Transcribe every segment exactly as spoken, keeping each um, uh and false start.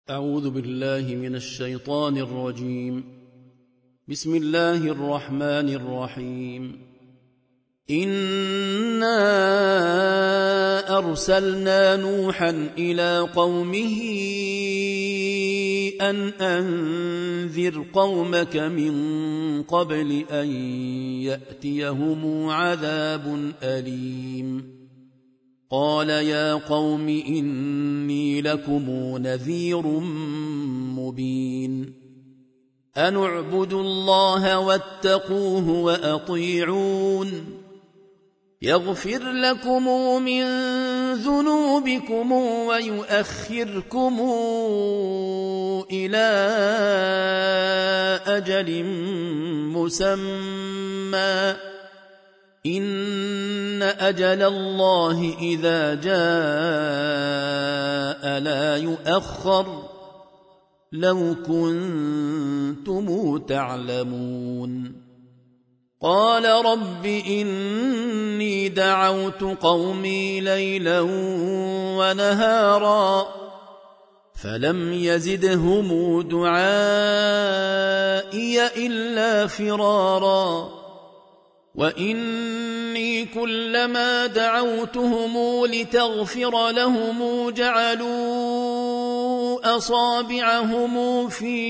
أعوذ بالله من الشيطان الرجيم. بسم الله الرحمن الرحيم. إنا أرسلنا نوحا إلى قومه أن أنذر قومك من قبل أن يأتيهم عذاب أليم. قال يا قوم إني لكم نذير مبين. أن اعبدوا الله واتقوه وأطيعون يغفر لكم من ذنوبكم ويؤخركم إلى أجل مسمى إن أجل الله إذا جاء لا يؤخر لو كنتم تعلمون. قال رب إني دعوت قومي ليلا ونهارا فلم يزدهم دعائي إلا فرارا وإني كلما دعوتهم لتغفر لهم جعلوا أصابعهم في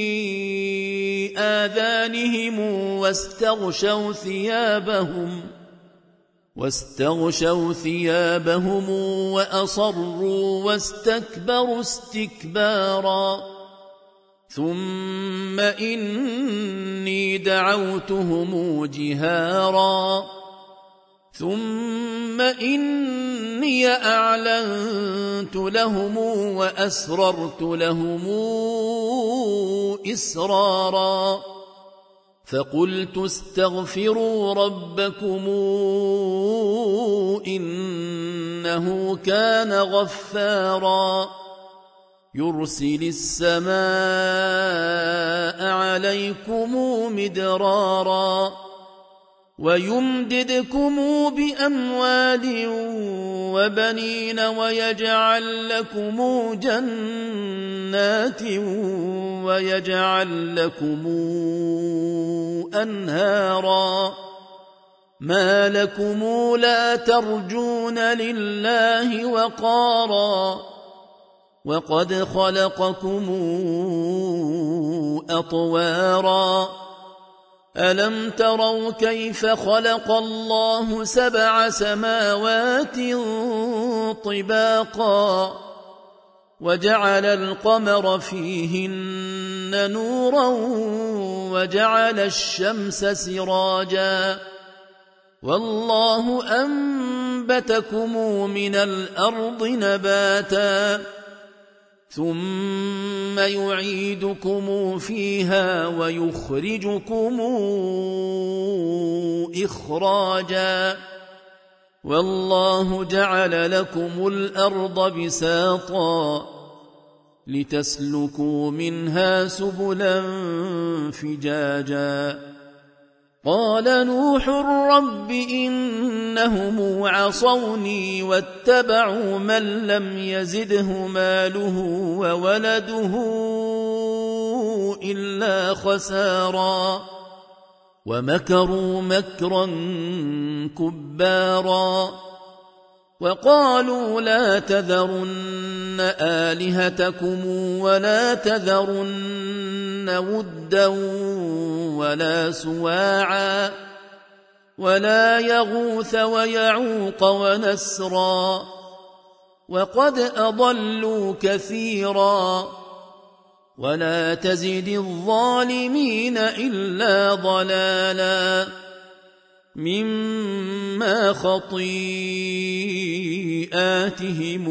آذانهم واستغشوا ثيابهم واستغشوا ثيابهم وأصروا واستكبروا استكبارا ثم إني دعوتهم جهارا ثم إني أعلنت لهم وأسررت لهم إسرارا فقلت استغفروا ربكم إنه كان غفارا يرسل السماء عليكم مدرارا ويمددكم بأموال وبنين ويجعل لكم جنات ويجعل لكم أنهارا ما لكم لا ترجون لله وقارا وقد خلقكم أطوارا ألم تروا كيف خلق الله سبع سماوات طباقا وجعل القمر فيهن نورا وجعل الشمس سراجا والله أنبتكم من الأرض نباتا ثم يعيدكم فيها ويخرجكم إخراجا والله جعل لكم الأرض بساطا لتسلكوا منها سبلا فجاجا قال نوح رب إنهم عصوني واتبعوا من لم يزده ماله وولده إلا خسارا ومكروا مكرا كبارا وقالوا لا تذرن آلهتكم ولا تذرن ودا ولا سواعا ولا يغوث ويعوق ونسرا وقد أضلوا كثيرا ولا تزد الظالمين إلا ضلالا مما خطيئاتهم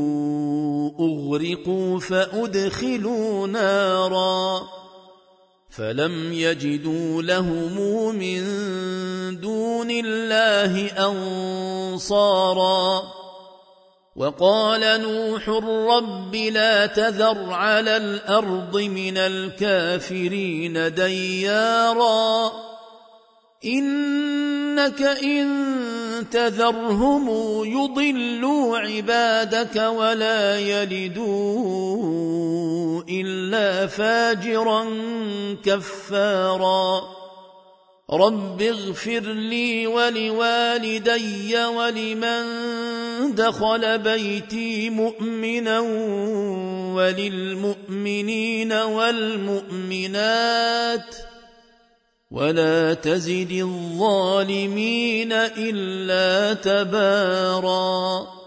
أغرقوا فأدخلوا نارا فلم يجدوا لهم من دون الله أنصارا وقال نوح رب لا تذر على الأرض من الكافرين ديارا إنك إن تذرهم يضلوا عبادك ولا يلدون إلا فاجرا كفارا رب اغفر لي ولوالدي ولمن دخل بيتي مؤمنا وللمؤمنين والمؤمنات ولا تزد الظالمين إلا تباراً.